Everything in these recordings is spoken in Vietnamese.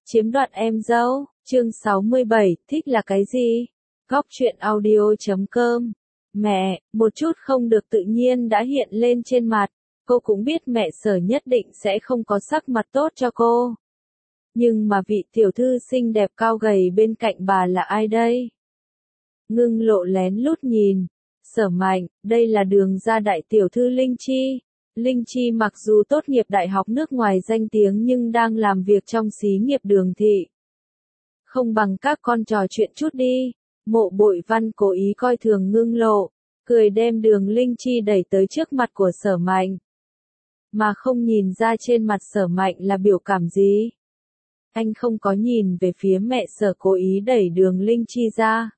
Chiếm đoạt em dâu, chương 67, thích là cái gì? Góc truyện audio.com. Mẹ, một chút không được tự nhiên đã hiện lên trên mặt. Cô cũng biết mẹ Sở nhất định sẽ không có sắc mặt tốt cho cô. Nhưng mà vị tiểu thư xinh đẹp cao gầy bên cạnh bà là ai đây? Ngưng Lộ lén lút nhìn. Sở Mạnh, đây là Đường gia đại tiểu thư Linh Chi. Linh Chi mặc dù tốt nghiệp đại học nước ngoài danh tiếng nhưng đang làm việc trong xí nghiệp Đường thị. Không bằng các con trò chuyện chút đi. Mộ Bội Văn cố ý coi thường Ngưng Lộ, cười đem Đường Linh Chi đẩy tới trước mặt của Sở Mạnh. Mà không nhìn ra trên mặt Sở Mạnh là biểu cảm gì. Anh không có nhìn về phía mẹ Sở cố ý đẩy Đường Linh Chi ra,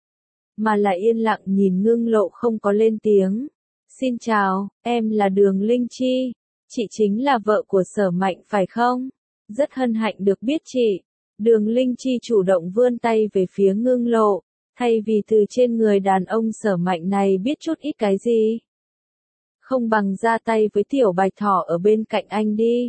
mà lại yên lặng nhìn Ngưng Lộ không có lên tiếng. Xin chào, em là Đường Linh Chi. Chị chính là vợ của Sở Mạnh phải không? Rất hân hạnh được biết chị. Đường Linh Chi chủ động vươn tay về phía Ngưng Lộ, thay vì từ trên người đàn ông Sở Mạnh này biết chút ít cái gì. Không bằng ra tay với tiểu bạch thỏ ở bên cạnh anh đi.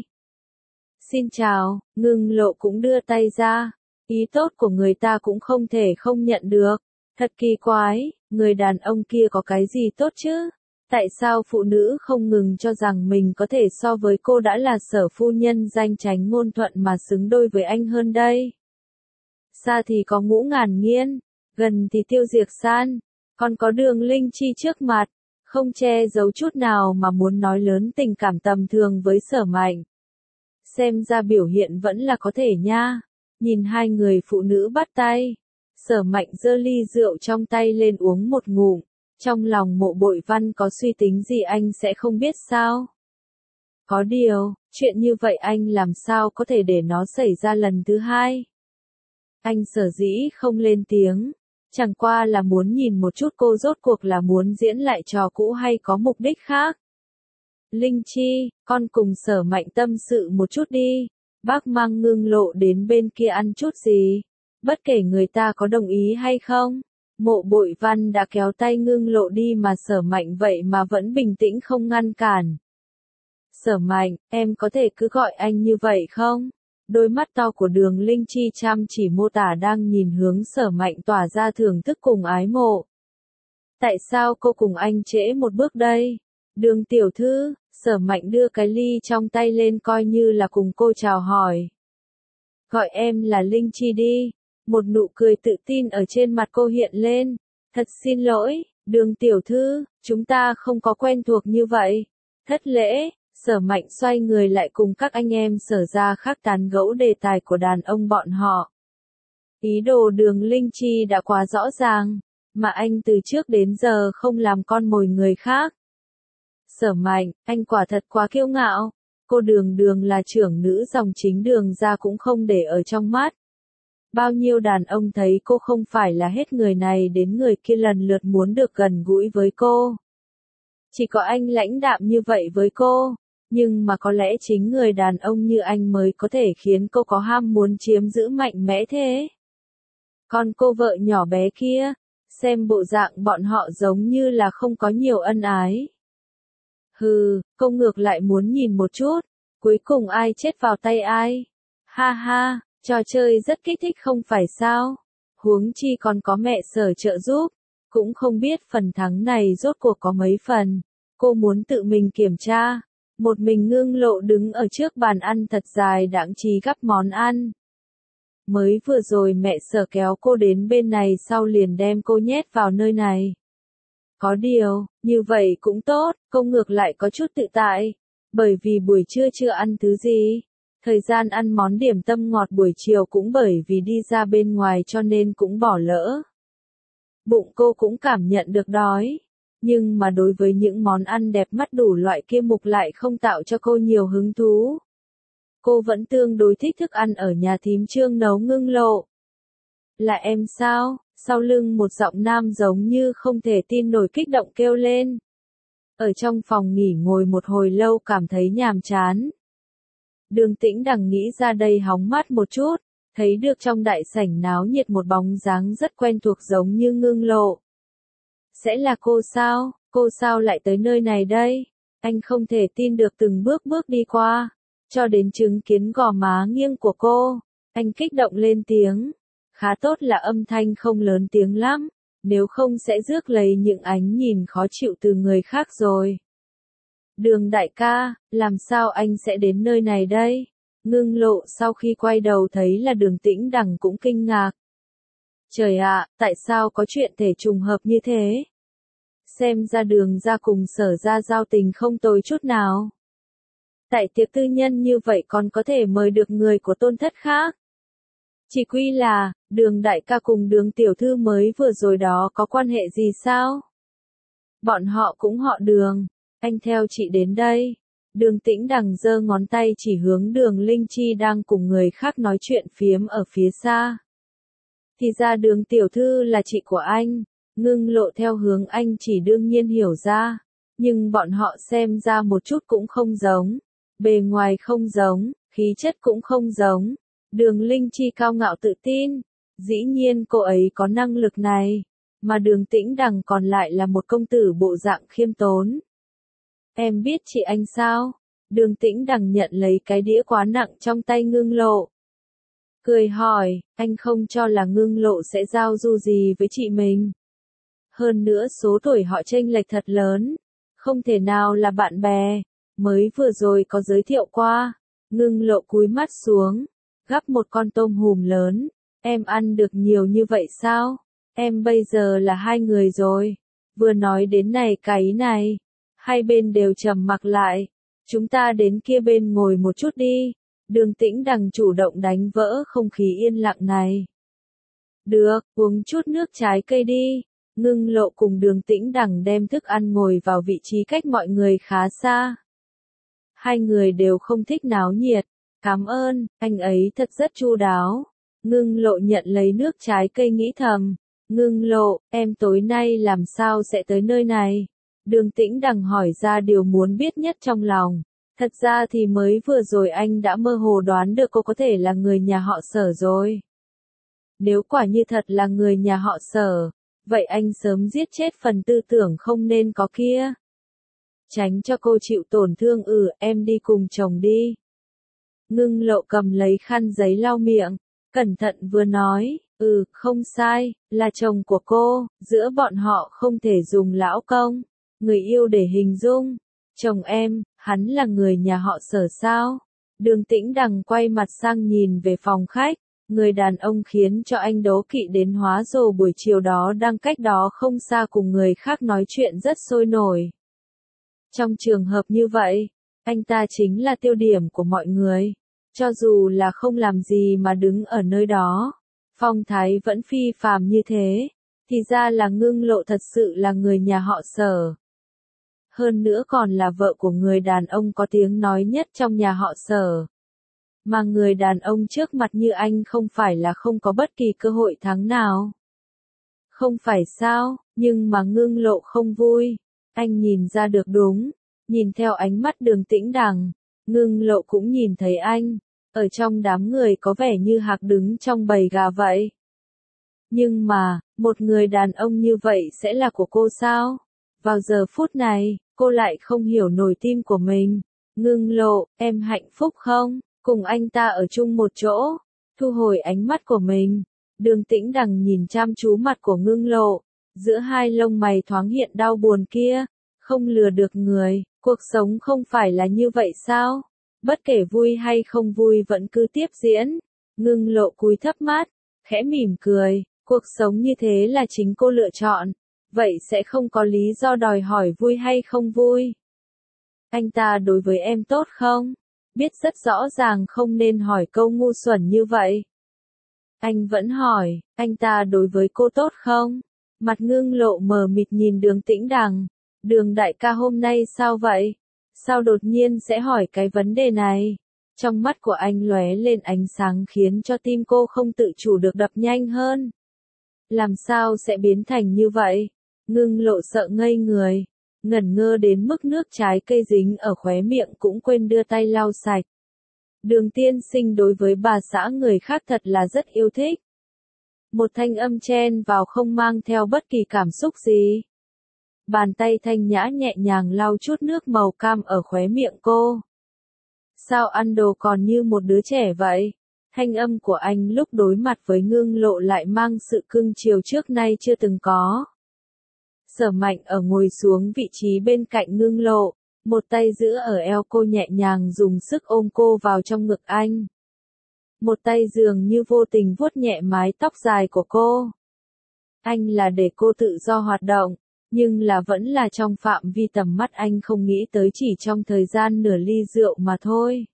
Xin chào, Ngưng Lộ cũng đưa tay ra. Ý tốt của người ta cũng không thể không nhận được. Thật kỳ quái, người đàn ông kia có cái gì tốt chứ? Tại sao phụ nữ không ngừng cho rằng mình có thể so với cô đã là Sở phu nhân danh chánh ngôn thuận mà xứng đôi với anh hơn đây? Xa thì có Ngũ Ngàn Nghiên, gần thì Tiêu Diệc San, còn có Đường Linh Chi trước mặt, không che giấu chút nào mà muốn nói lớn tình cảm tầm thường với Sở Mạnh. Xem ra biểu hiện vẫn là có thể nha. Nhìn hai người phụ nữ bắt tay, Sở Mạnh giơ ly rượu trong tay lên uống một ngụm. Trong lòng Mộ Bội Văn có suy tính gì anh sẽ không biết sao? Có điều, chuyện như vậy anh làm sao có thể để nó xảy ra lần thứ hai? Anh sở dĩ không lên tiếng, chẳng qua là muốn nhìn một chút cô rốt cuộc là muốn diễn lại trò cũ hay có mục đích khác. Linh Chi, con cùng Sở Mạnh tâm sự một chút đi. Bác mang Ngưng Lộ đến bên kia ăn chút gì, bất kể người ta có đồng ý hay không. Mộ Bội Văn đã kéo tay Ngưng Lộ đi mà Sở Mạnh vậy mà vẫn bình tĩnh không ngăn cản. Sở Mạnh, em có thể cứ gọi anh như vậy không? Đôi mắt to của Đường Linh Chi chăm chỉ mô tả đang nhìn hướng Sở Mạnh tỏa ra thưởng thức cùng ái mộ. Tại sao cô cùng anh trễ một bước đây? Đường tiểu thư, Sở Mạnh đưa cái ly trong tay lên coi như là cùng cô chào hỏi. Gọi em là Linh Chi đi. Một nụ cười tự tin ở trên mặt cô hiện lên. Thật xin lỗi, Đường tiểu thư, chúng ta không có quen thuộc như vậy. Thất lễ. Sở Mạnh xoay người lại cùng các anh em Sở ra khác tán gẫu đề tài của đàn ông bọn họ. Ý đồ Đường Linh Chi đã quá rõ ràng, mà anh từ trước đến giờ không làm con mồi người khác. Sở Mạnh, anh quả thật quá kiêu ngạo. Cô Đường là trưởng nữ dòng chính Đường ra cũng không để ở trong mắt. Bao nhiêu đàn ông thấy cô không phải là hết người này đến người kia lần lượt muốn được gần gũi với cô. Chỉ có anh lãnh đạm như vậy với cô, nhưng mà có lẽ chính người đàn ông như anh mới có thể khiến cô có ham muốn chiếm giữ mạnh mẽ thế. Còn cô vợ nhỏ bé kia, xem bộ dạng bọn họ giống như là không có nhiều ân ái. Hừ, cô ngược lại muốn nhìn một chút, cuối cùng ai chết vào tay ai. Ha ha. Trò chơi rất kích thích không phải sao? Huống chi còn có mẹ Sở trợ giúp, cũng không biết phần thắng này rốt cuộc có mấy phần. Cô muốn tự mình kiểm tra. Một mình Ngưng Lộ đứng ở trước bàn ăn thật dài đãng trí gắp món ăn. Mới vừa rồi mẹ Sở kéo cô đến bên này sau liền đem cô nhét vào nơi này. Có điều, như vậy cũng tốt, cô ngược lại có chút tự tại, bởi vì buổi trưa chưa ăn thứ gì. Thời gian ăn món điểm tâm ngọt buổi chiều cũng bởi vì đi ra bên ngoài cho nên cũng bỏ lỡ. Bụng cô cũng cảm nhận được đói, nhưng mà đối với những món ăn đẹp mắt đủ loại kia mục lại không tạo cho cô nhiều hứng thú. Cô vẫn tương đối thích thức ăn ở nhà thím Trương nấu Ngưng Lộ. Là em sao? Sau lưng một giọng nam giống như không thể tin nổi kích động kêu lên. Ở trong phòng nghỉ ngồi một hồi lâu cảm thấy nhàm chán. Đường Tĩnh Đằng nghĩ ra đây hóng mát một chút, thấy được trong đại sảnh náo nhiệt một bóng dáng rất quen thuộc giống như Ngưng Lộ. Sẽ là cô sao? Cô sao lại tới nơi này đây? Anh không thể tin được từng bước bước đi qua, cho đến chứng kiến gò má nghiêng của cô. Anh kích động lên tiếng. Khá tốt là âm thanh không lớn tiếng lắm, nếu không sẽ rước lấy những ánh nhìn khó chịu từ người khác rồi. Đường đại ca, làm sao anh sẽ đến nơi này đây? Ngưng Lộ sau khi quay đầu thấy là Đường Tĩnh Đằng cũng kinh ngạc. Trời ạ, tại sao có chuyện thể trùng hợp như thế? Xem ra Đường ra cùng Sở ra giao tình không tồi chút nào. Tại tiệc tư nhân như vậy còn có thể mời được người của Tôn thất khác. Chỉ quy là, Đường đại ca cùng Đường tiểu thư mới vừa rồi đó có quan hệ gì sao? Bọn họ cũng họ Đường, anh theo chị đến đây. Đường Tĩnh Đằng giơ ngón tay chỉ hướng Đường Linh Chi đang cùng người khác nói chuyện phiếm ở phía xa. Thì ra Đường tiểu thư là chị của anh. Ngưng Lộ theo hướng anh chỉ đương nhiên hiểu ra, nhưng bọn họ xem ra một chút cũng không giống, bề ngoài không giống, khí chất cũng không giống. Đường Linh Chi cao ngạo tự tin, dĩ nhiên cô ấy có năng lực này, mà Đường Tĩnh Đằng còn lại là một công tử bộ dạng khiêm tốn. Em biết chị anh sao? Đường Tĩnh Đằng nhận lấy cái đĩa quá nặng trong tay Ngưng Lộ. Cười hỏi, anh không cho là Ngưng Lộ sẽ giao du gì với chị mình. Hơn nữa số tuổi họ chênh lệch thật lớn, không thể nào là bạn bè, mới vừa rồi có giới thiệu qua. Ngưng Lộ cúi mắt xuống, gắp một con tôm hùm lớn. Em ăn được nhiều như vậy sao? Em bây giờ là hai người rồi. Vừa nói đến này cái ý này, hai bên đều trầm mặc lại. Chúng ta đến kia bên ngồi một chút đi. Đường Tĩnh Đằng chủ động đánh vỡ không khí yên lặng này. Được, uống chút nước trái cây đi. Ngưng Lộ cùng Đường Tĩnh Đằng đem thức ăn ngồi vào vị trí cách mọi người khá xa. Hai người đều không thích náo nhiệt. Cảm ơn, anh ấy thật rất chu đáo. Ngưng Lộ nhận lấy nước trái cây nghĩ thầm. Ngưng Lộ, em tối nay làm sao sẽ tới nơi này? Đường Tĩnh Đằng hỏi ra điều muốn biết nhất trong lòng. Thật ra thì mới vừa rồi anh đã mơ hồ đoán được cô có thể là người nhà họ Sở rồi. Nếu quả như thật là người nhà họ Sở, vậy anh sớm giết chết phần tư tưởng không nên có kia. Tránh cho cô chịu tổn thương. Em đi cùng chồng đi. Ngưng Lộ cầm lấy khăn giấy lau miệng, cẩn thận vừa nói, không sai, là chồng của cô, giữa bọn họ không thể dùng lão công, người yêu để hình dung. Chồng em, hắn là người nhà họ Sở sao? Đường Tĩnh Đằng quay mặt sang nhìn về phòng khách, người đàn ông khiến cho anh đố kỵ đến hóa rồ buổi chiều đó đang cách đó không xa cùng người khác nói chuyện rất sôi nổi. Trong trường hợp như vậy, anh ta chính là tiêu điểm của mọi người. Cho dù là không làm gì mà đứng ở nơi đó, phong thái vẫn phi phàm như thế, thì ra là Ngưng Lộ thật sự là người nhà họ Sở. Hơn nữa còn là vợ của người đàn ông có tiếng nói nhất trong nhà họ Sở. Mà người đàn ông trước mặt như anh không phải là không có bất kỳ cơ hội thắng nào. Không phải sao, nhưng mà Ngưng Lộ không vui. Anh nhìn ra được đúng, nhìn theo ánh mắt Đường Tĩnh Đằng, Ngưng Lộ cũng nhìn thấy anh, ở trong đám người có vẻ như hạc đứng trong bầy gà vậy. Nhưng mà, một người đàn ông như vậy sẽ là của cô sao? Vào giờ phút này, cô lại không hiểu nổi tim của mình. Ngưng Lộ, em hạnh phúc không? Cùng anh ta ở chung một chỗ. Thu hồi ánh mắt của mình. Đường Tĩnh Đằng nhìn chăm chú mặt của Ngưng Lộ. Giữa hai lông mày thoáng hiện đau buồn kia. Không lừa được người, cuộc sống không phải là như vậy sao? Bất kể vui hay không vui vẫn cứ tiếp diễn. Ngưng Lộ cúi thấp mắt, khẽ mỉm cười. Cuộc sống như thế là chính cô lựa chọn. Vậy sẽ không có lý do đòi hỏi vui hay không vui. Anh ta đối với em tốt không? Biết rất rõ ràng không nên hỏi câu ngu xuẩn như vậy. Anh vẫn hỏi, anh ta đối với cô tốt không? Mặt Ngưng Lộ mờ mịt nhìn Đường Tĩnh Đằng. Đường đại ca hôm nay sao vậy? Sao đột nhiên sẽ hỏi cái vấn đề này? Trong mắt của anh lóe lên ánh sáng khiến cho tim cô không tự chủ được đập nhanh hơn. Làm sao sẽ biến thành như vậy? Ngưng Lộ sợ ngây người, ngẩn ngơ đến mức nước trái cây dính ở khóe miệng cũng quên đưa tay lau sạch. Đường tiên sinh đối với bà xã người khác thật là rất yêu thích. Một thanh âm chen vào không mang theo bất kỳ cảm xúc gì. Bàn tay thanh nhã nhẹ nhàng lau chút nước màu cam ở khóe miệng cô. Sao ăn đồ còn như một đứa trẻ vậy? Thanh âm của anh lúc đối mặt với Ngưng Lộ lại mang sự cưng chiều trước nay chưa từng có. Sở Mạnh ở ngồi xuống vị trí bên cạnh Ngưng Lộ, một tay giữ ở eo cô nhẹ nhàng dùng sức ôm cô vào trong ngực anh. Một tay dường như vô tình vuốt nhẹ mái tóc dài của cô. Anh là để cô tự do hoạt động, nhưng là vẫn là trong phạm vi tầm mắt anh không nghĩ tới chỉ trong thời gian nửa ly rượu mà thôi.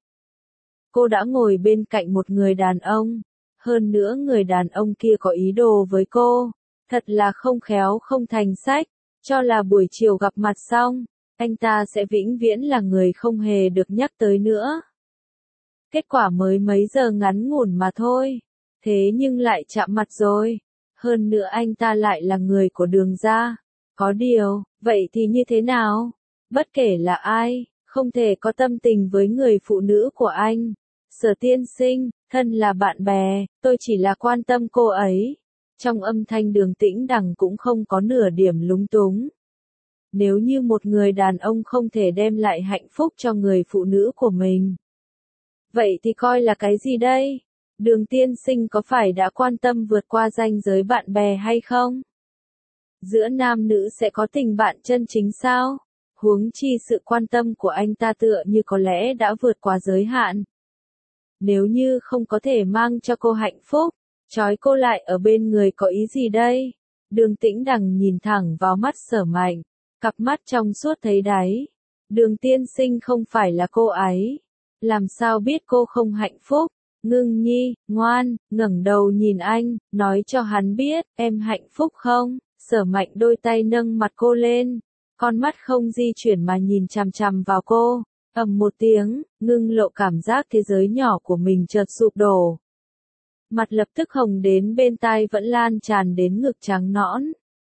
Cô đã ngồi bên cạnh một người đàn ông, hơn nữa người đàn ông kia có ý đồ với cô, thật là không khéo không thành sách, cho là buổi chiều gặp mặt xong, anh ta sẽ vĩnh viễn là người không hề được nhắc tới nữa. Kết quả mới mấy giờ ngắn ngủn mà thôi, thế nhưng lại chạm mặt rồi, hơn nữa anh ta lại là người của Đường gia. Có điều, vậy thì như thế nào? Bất kể là ai, không thể có tâm tình với người phụ nữ của anh. Sở tiên sinh, thân là bạn bè, tôi chỉ là quan tâm cô ấy. Trong âm thanh Đường Tĩnh Đằng cũng không có nửa điểm lúng túng. Nếu như một người đàn ông không thể đem lại hạnh phúc cho người phụ nữ của mình, vậy thì coi là cái gì đây? Đường tiên sinh có phải đã quan tâm vượt qua ranh giới bạn bè hay không? Giữa nam nữ sẽ có tình bạn chân chính sao? Huống chi sự quan tâm của anh ta tựa như có lẽ đã vượt qua giới hạn. Nếu như không có thể mang cho cô hạnh phúc, trói cô lại ở bên người có ý gì đây? Đường Tĩnh Đằng nhìn thẳng vào mắt Sở Mạnh, cặp mắt trong suốt thấy đáy. Đường tiên sinh không phải là cô ấy. Làm sao biết cô không hạnh phúc? Ngưng nhi, ngoan, ngẩng đầu nhìn anh, nói cho hắn biết, em hạnh phúc không? Sở Mạnh đôi tay nâng mặt cô lên, con mắt không di chuyển mà nhìn chằm chằm vào cô. Ầm một tiếng, Ngưng Lộ cảm giác thế giới nhỏ của mình chợt sụp đổ. Mặt lập tức hồng đến bên tai vẫn lan tràn đến ngực trắng nõn.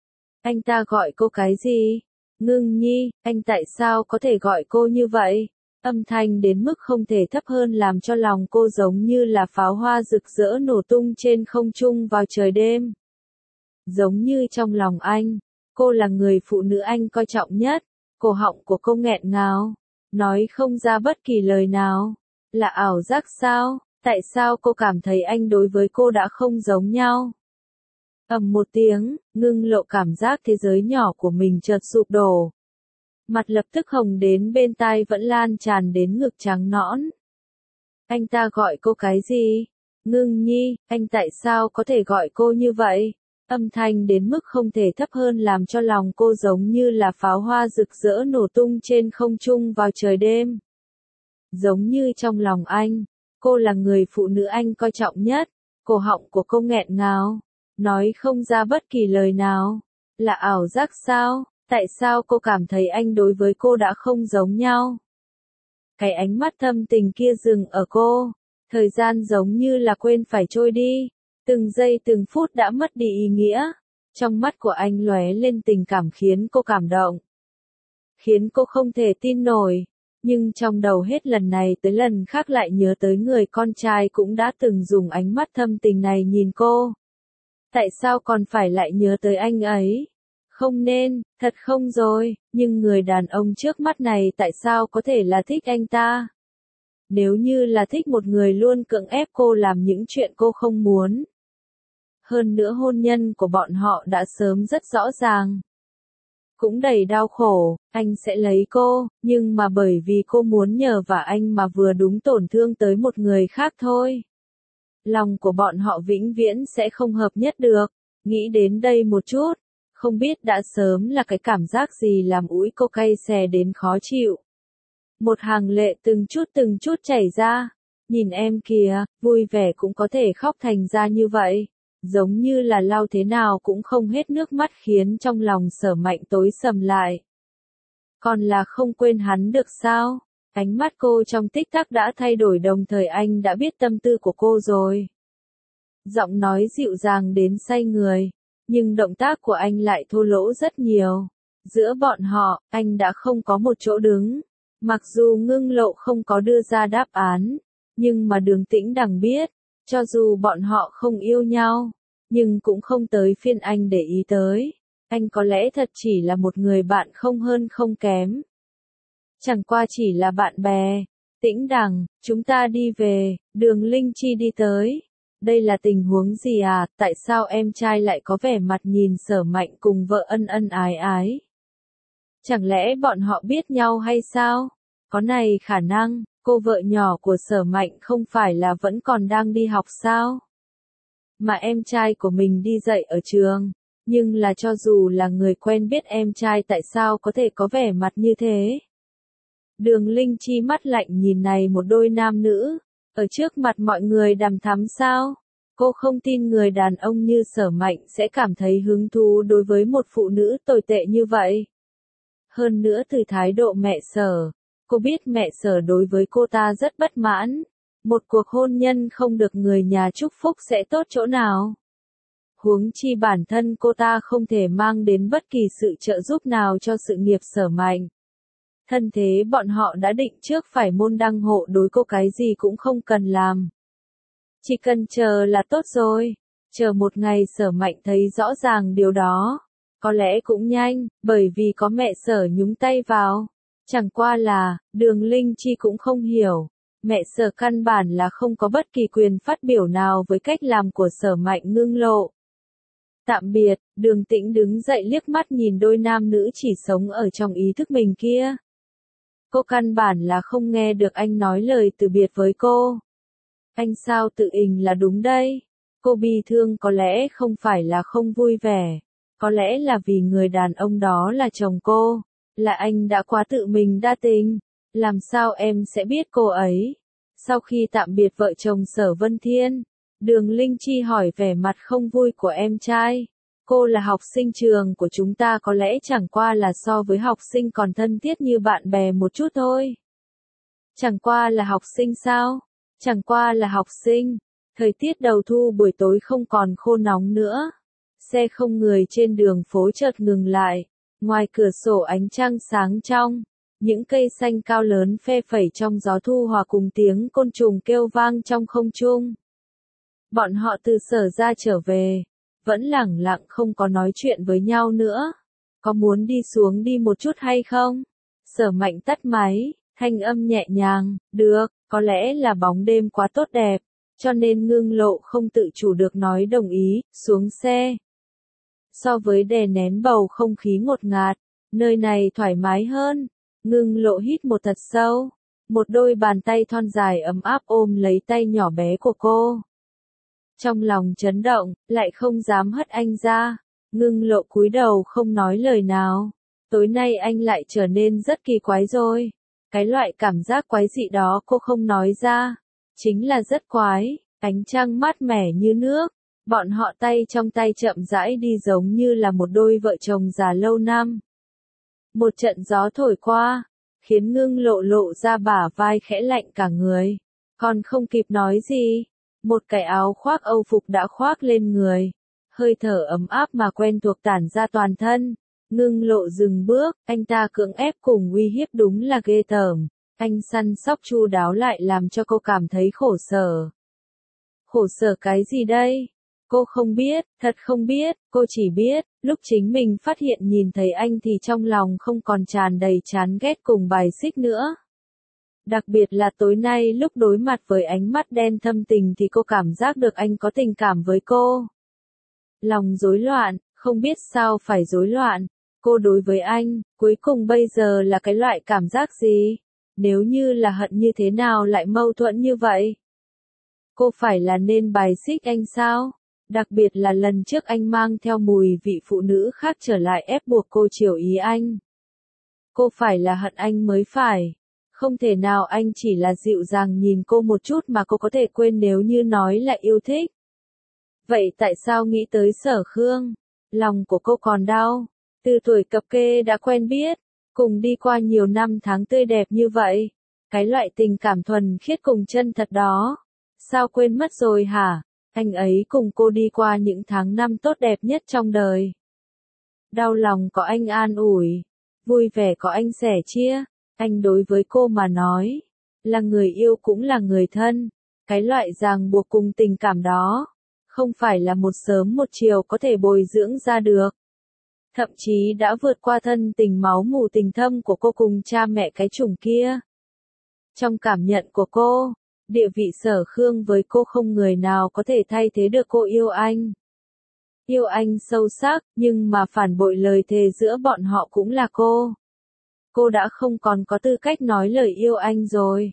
Anh ta gọi cô cái gì? Ngưng nhi, anh tại sao có thể gọi cô như vậy? Âm thanh đến mức không thể thấp hơn làm cho lòng cô giống như là pháo hoa rực rỡ nổ tung trên không trung vào trời đêm. Giống như trong lòng anh, cô là người phụ nữ anh coi trọng nhất, cổ họng của cô nghẹn ngào, nói không ra bất kỳ lời nào. Là ảo giác sao? Tại sao cô cảm thấy anh đối với cô đã không giống nhau? Ầm một tiếng, Ngưng Lộ cảm giác thế giới nhỏ của mình chợt sụp đổ. Mặt lập tức hồng đến bên tai vẫn lan tràn đến ngực trắng nõn. Anh ta gọi cô cái gì? Ngưng nhi, anh tại sao có thể gọi cô như vậy? Âm thanh đến mức không thể thấp hơn làm cho lòng cô giống như là pháo hoa rực rỡ nổ tung trên không trung vào trời đêm. Giống như trong lòng anh, cô là người phụ nữ anh coi trọng nhất, cổ họng của cô nghẹn ngào, nói không ra bất kỳ lời nào. Là ảo giác sao? Tại sao cô cảm thấy anh đối với cô đã không giống nhau? Cái ánh mắt thâm tình kia dừng ở cô, thời gian giống như là quên phải trôi đi, từng giây từng phút đã mất đi ý nghĩa. Trong mắt của anh lóe lên tình cảm khiến cô cảm động, khiến cô không thể tin nổi, nhưng trong đầu hết lần này tới lần khác lại nhớ tới người con trai cũng đã từng dùng ánh mắt thâm tình này nhìn cô. Tại sao còn phải lại nhớ tới anh ấy? Không nên, thật không rồi, nhưng người đàn ông trước mắt này tại sao có thể là thích anh ta? Nếu như là thích một người luôn cưỡng ép cô làm những chuyện cô không muốn. Hơn nữa hôn nhân của bọn họ đã sớm rất rõ ràng. Cũng đầy đau khổ, anh sẽ lấy cô, nhưng mà bởi vì cô muốn nhờ vả anh mà vừa đúng tổn thương tới một người khác thôi. Lòng của bọn họ vĩnh viễn sẽ không hợp nhất được. Nghĩ đến đây một chút, không biết đã sớm là cái cảm giác gì làm mũi cô cay xè đến khó chịu. Một hàng lệ từng chút chảy ra. Nhìn em kìa, vui vẻ cũng có thể khóc thành ra như vậy. Giống như là lau thế nào cũng không hết nước mắt khiến trong lòng Sở Mạnh tối sầm lại. Còn là không quên hắn được sao? Ánh mắt cô trong tích tắc đã thay đổi đồng thời anh đã biết tâm tư của cô rồi. Giọng nói dịu dàng đến say người, nhưng động tác của anh lại thô lỗ rất nhiều. Giữa bọn họ, anh đã không có một chỗ đứng. Mặc dù Ngưng Lộ không có đưa ra đáp án, nhưng mà Đường Tĩnh Đằng biết, cho dù bọn họ không yêu nhau, nhưng cũng không tới phiên anh để ý tới. Anh có lẽ thật chỉ là một người bạn không hơn không kém. Chẳng qua chỉ là bạn bè, Tĩnh đằng, chúng ta đi về, Đường Linh Chi đi tới. Đây là tình huống gì à, tại sao em trai lại có vẻ mặt nhìn Sở Mạnh cùng vợ ân ân ái ái? Chẳng lẽ bọn họ biết nhau hay sao? Có này khả năng, cô vợ nhỏ của Sở Mạnh không phải là vẫn còn đang đi học sao? Mà em trai của mình đi dạy ở trường, nhưng là cho dù là người quen biết em trai tại sao có thể có vẻ mặt như thế? Đường Linh Chi mắt lạnh nhìn này một đôi nam nữ, ở trước mặt mọi người đằm thắm sao? Cô không tin người đàn ông như Sở Mạnh sẽ cảm thấy hứng thú đối với một phụ nữ tồi tệ như vậy. Hơn nữa từ thái độ mẹ Sở, cô biết mẹ Sở đối với cô ta rất bất mãn. Một cuộc hôn nhân không được người nhà chúc phúc sẽ tốt chỗ nào? Huống chi bản thân cô ta không thể mang đến bất kỳ sự trợ giúp nào cho sự nghiệp Sở Mạnh. Thân thế bọn họ đã định trước phải môn đăng hộ đối, cô cái gì cũng không cần làm. Chỉ cần chờ là tốt rồi. Chờ một ngày Sở Mạnh thấy rõ ràng điều đó. Có lẽ cũng nhanh, bởi vì có mẹ Sở nhúng tay vào. Chẳng qua là, Đường Linh Chi cũng không hiểu. Mẹ Sở căn bản là không có bất kỳ quyền phát biểu nào với cách làm của Sở Mạnh ngưng lộ. Tạm biệt, Đường Tĩnh đứng dậy liếc mắt nhìn đôi nam nữ chỉ sống ở trong ý thức mình kia. Cô căn bản là không nghe được anh nói lời từ biệt với cô. Anh sao tự ình là đúng đây. Cô bi thương có lẽ không phải là không vui vẻ. Có lẽ là vì người đàn ông đó là chồng cô. Là anh đã quá tự mình đa tình. Làm sao em sẽ biết cô ấy? Sau khi tạm biệt vợ chồng Sở Vân Thiên, Đường Linh Chi hỏi vẻ mặt không vui của em trai. Cô là học sinh trường của chúng ta, có lẽ chẳng qua là so với học sinh còn thân thiết như bạn bè một chút thôi. Chẳng qua là học sinh sao? Chẳng qua là học sinh. Thời tiết đầu thu buổi tối không còn khô nóng nữa. Xe không người trên đường phố chợt ngừng lại. Ngoài cửa sổ ánh trăng sáng trong. Những cây xanh cao lớn phe phẩy trong gió thu hòa cùng tiếng côn trùng kêu vang trong không trung. Bọn họ từ Sở ra trở về. Vẫn lẳng lặng không có nói chuyện với nhau nữa. Có muốn đi xuống đi một chút hay không? Sở Mạnh tắt máy, thanh âm nhẹ nhàng, được, có lẽ là bóng đêm quá tốt đẹp, cho nên Ngưng Lộ không tự chủ được nói đồng ý, xuống xe. So với đè nén bầu không khí ngột ngạt, nơi này thoải mái hơn. Ngưng Lộ hít một thật sâu, một đôi bàn tay thon dài ấm áp ôm lấy tay nhỏ bé của cô. Trong lòng chấn động, lại không dám hất anh ra. Ngưng Lộ cúi đầu không nói lời nào. Tối nay anh lại trở nên rất kỳ quái rồi. Cái loại cảm giác quái dị đó cô không nói ra. Chính là rất quái. Ánh trăng mát mẻ như nước. Bọn họ tay trong tay chậm rãi đi giống như là một đôi vợ chồng già lâu năm. Một trận gió thổi qua, khiến Ngưng Lộ lộ ra bả vai khẽ lạnh cả người. Còn không kịp nói gì. Một cái áo khoác Âu phục đã khoác lên người. Hơi thở ấm áp mà quen thuộc tản ra toàn thân. Ngưng Lộ dừng bước, anh ta cưỡng ép cùng uy hiếp đúng là ghê tởm. Anh săn sóc chu đáo lại làm cho cô cảm thấy khổ sở. Khổ sở cái gì đây? Cô không biết, thật không biết, cô chỉ biết, lúc chính mình phát hiện nhìn thấy anh thì trong lòng không còn tràn đầy chán ghét cùng bài xích nữa. Đặc biệt là tối nay lúc đối mặt với ánh mắt đen thâm tình thì cô cảm giác được anh có tình cảm với cô. Lòng rối loạn, không biết sao phải rối loạn. Cô đối với anh, cuối cùng bây giờ là cái loại cảm giác gì? Nếu như là hận như thế nào lại mâu thuẫn như vậy? Cô phải là nên bài xích anh sao? Đặc biệt là lần trước anh mang theo mùi vị phụ nữ khác trở lại ép buộc cô chiều ý anh. Cô phải là hận anh mới phải. Không thể nào anh chỉ là dịu dàng nhìn cô một chút mà cô có thể quên nếu như nói là yêu thích. Vậy tại sao nghĩ tới Sở Khương? Lòng của cô còn đau. Từ tuổi cập kê đã quen biết, cùng đi qua nhiều năm tháng tươi đẹp như vậy. Cái loại tình cảm thuần khiết cùng chân thật đó. Sao quên mất rồi hả? Anh ấy cùng cô đi qua những tháng năm tốt đẹp nhất trong đời. Đau lòng có anh an ủi. Vui vẻ có anh sẻ chia. Anh đối với cô mà nói, là người yêu cũng là người thân. Cái loại ràng buộc cùng tình cảm đó, không phải là một sớm một chiều có thể bồi dưỡng ra được. Thậm chí đã vượt qua thân tình máu mủ tình thâm của cô cùng cha mẹ cái chủng kia. Trong cảm nhận của cô, địa vị Sở Khương với cô không người nào có thể thay thế được cô yêu anh. Yêu anh sâu sắc, nhưng mà phản bội lời thề giữa bọn họ cũng là cô. Cô đã không còn có tư cách nói lời yêu anh rồi.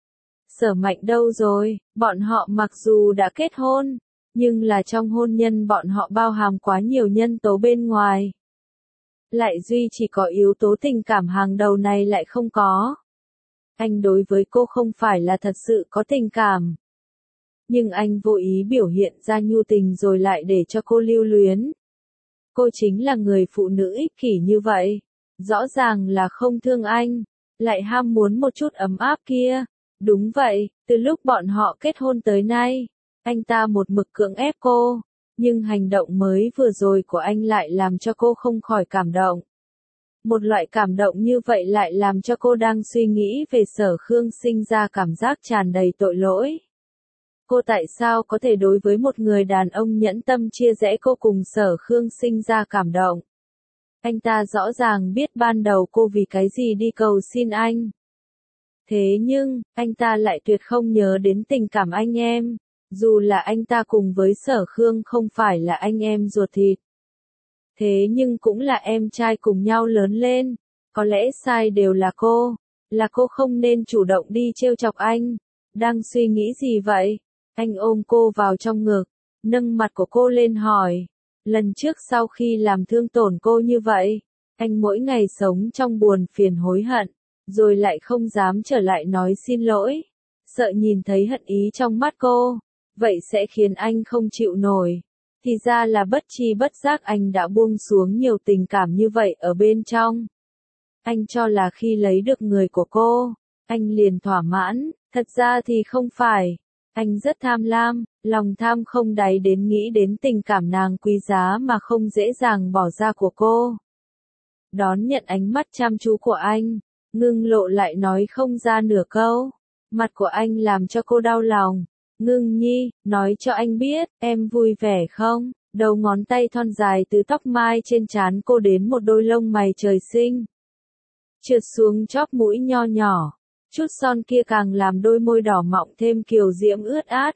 Sở Mạnh đâu rồi, bọn họ mặc dù đã kết hôn, nhưng là trong hôn nhân bọn họ bao hàm quá nhiều nhân tố bên ngoài. Lại duy chỉ có yếu tố tình cảm hàng đầu này lại không có. Anh đối với cô không phải là thật sự có tình cảm. Nhưng anh vô ý biểu hiện ra nhu tình rồi lại để cho cô lưu luyến. Cô chính là người phụ nữ ích kỷ như vậy. Rõ ràng là không thương anh, lại ham muốn một chút ấm áp kia. Đúng vậy, từ lúc bọn họ kết hôn tới nay, anh ta một mực cưỡng ép cô. Nhưng hành động mới vừa rồi của anh lại làm cho cô không khỏi cảm động. Một loại cảm động như vậy lại làm cho cô đang suy nghĩ về Sở Khương sinh ra cảm giác tràn đầy tội lỗi. Cô tại sao có thể đối với một người đàn ông nhẫn tâm chia rẽ cô cùng Sở Khương sinh ra cảm động? Anh ta rõ ràng biết ban đầu cô vì cái gì đi cầu xin anh. Thế nhưng, anh ta lại tuyệt không nhớ đến tình cảm anh em, dù là anh ta cùng với Sở Khương không phải là anh em ruột thịt. Thế nhưng cũng là em trai cùng nhau lớn lên, có lẽ sai đều là cô không nên chủ động đi trêu chọc anh. Đang suy nghĩ gì vậy? Anh ôm cô vào trong ngực, nâng mặt của cô lên hỏi. Lần trước sau khi làm thương tổn cô như vậy, anh mỗi ngày sống trong buồn phiền hối hận, rồi lại không dám trở lại nói xin lỗi, sợ nhìn thấy hận ý trong mắt cô, vậy sẽ khiến anh không chịu nổi. Thì ra là bất tri bất giác anh đã buông xuống nhiều tình cảm như vậy ở bên trong. Anh cho là khi lấy được người của cô, anh liền thỏa mãn, thật ra thì không phải. Anh rất tham lam, lòng tham không đáy đến nghĩ đến tình cảm nàng quý giá mà không dễ dàng bỏ ra của cô. Đón nhận ánh mắt chăm chú của anh, Ngưng Lộ lại nói không ra nửa câu. Mặt của anh làm cho cô đau lòng. Ngưng Nhi, nói cho anh biết, em vui vẻ không? Đầu ngón tay thon dài từ tóc mai trên trán cô đến một đôi lông mày trời sinh. Trượt xuống chóp mũi nho nhỏ. Chút son kia càng làm đôi môi đỏ mọng thêm kiều diễm ướt át.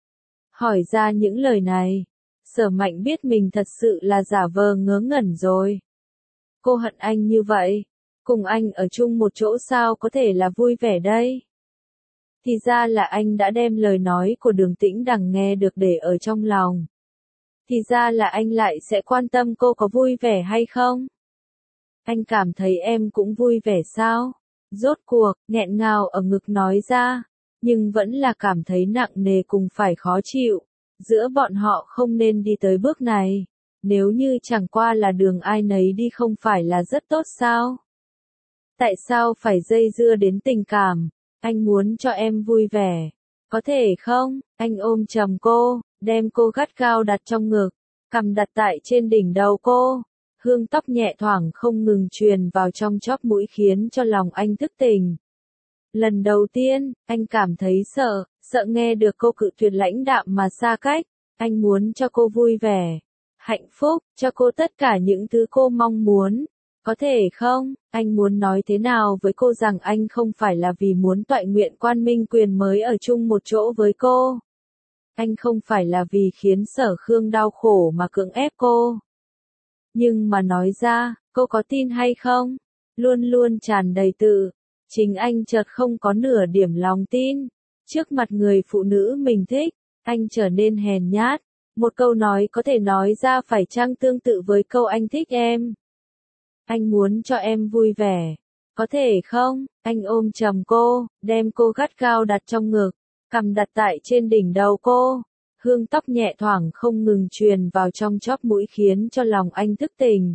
Hỏi ra những lời này, Sở Mạnh biết mình thật sự là giả vờ ngớ ngẩn rồi. Cô hận anh như vậy, cùng anh ở chung một chỗ sao có thể là vui vẻ đây? Thì ra là anh đã đem lời nói của Đường Tĩnh Đằng nghe được để ở trong lòng. Thì ra là anh lại sẽ quan tâm cô có vui vẻ hay không? Anh cảm thấy em cũng vui vẻ sao? Rốt cuộc, nghẹn ngào ở ngực nói ra, nhưng vẫn là cảm thấy nặng nề cùng phải khó chịu. Giữa bọn họ không nên đi tới bước này, nếu như chẳng qua là đường ai nấy đi không phải là rất tốt sao? Tại sao phải dây dưa đến tình cảm? Anh muốn cho em vui vẻ. Có thể không? Anh ôm chầm cô, đem cô gắt gao đặt trong ngực, cằm đặt tại trên đỉnh đầu cô. Hương tóc nhẹ thoảng không ngừng truyền vào trong chóp mũi khiến cho lòng anh thức tỉnh. Lần đầu tiên, anh cảm thấy sợ nghe được cô cự tuyệt lãnh đạm mà xa cách. Anh muốn cho cô vui vẻ, hạnh phúc, cho cô tất cả những thứ cô mong muốn. Có thể không? Anh muốn nói thế nào với cô rằng anh không phải là vì muốn toại nguyện Quan Minh Quyền mới ở chung một chỗ với cô. Anh không phải là vì khiến Sở Khương đau khổ mà cưỡng ép cô. Nhưng mà nói ra, cô có tin hay không? Luôn luôn tràn đầy tự. Chính anh chợt không có nửa điểm lòng tin. Trước mặt người phụ nữ mình thích, anh trở nên hèn nhát. Một câu nói có thể nói ra phải chăng tương tự với câu anh thích em. Anh muốn cho em vui vẻ. Có thể không? Anh ôm chầm cô, đem cô gắt gao đặt trong ngực, cằm đặt tại trên đỉnh đầu cô. Hương tóc nhẹ thoảng không ngừng truyền vào trong chóp mũi khiến cho lòng anh thức tỉnh.